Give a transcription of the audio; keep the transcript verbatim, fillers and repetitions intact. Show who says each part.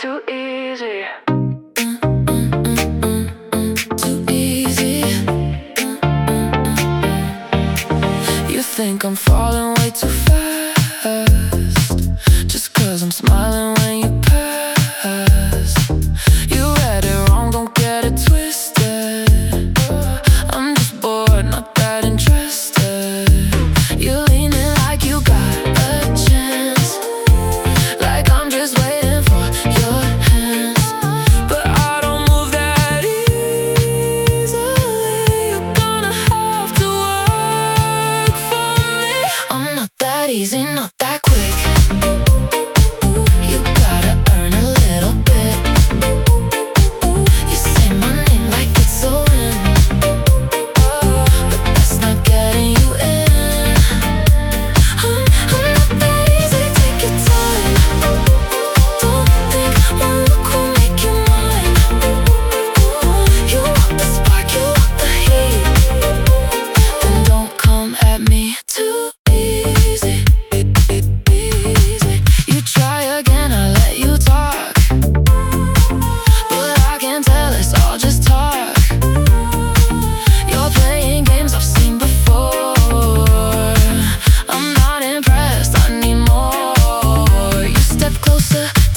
Speaker 1: too easy.
Speaker 2: Too easy. You think I'm falling way too fast, just cause I'm smiling when you pass. You read it wrong, don't get it twisted. I'm just bored, not that interested. You're leaning like you got a chance, like I'm just waiting for your hands. But I don't move that easily. You're gonna have to work for me. I'm not that easy, not that quick. You gotta earn a little bit. You say my name like it's a win, but that's not getting you in. I'm, I'm not that easy, take your time. Don't think one look will make you mine. You want the spark, you want the heat, then don't come at me too easy. You try again, I let you talk, but I can tell it's all just talk. You're playing games I've seen before. I'm not impressed, I need more. You step closer,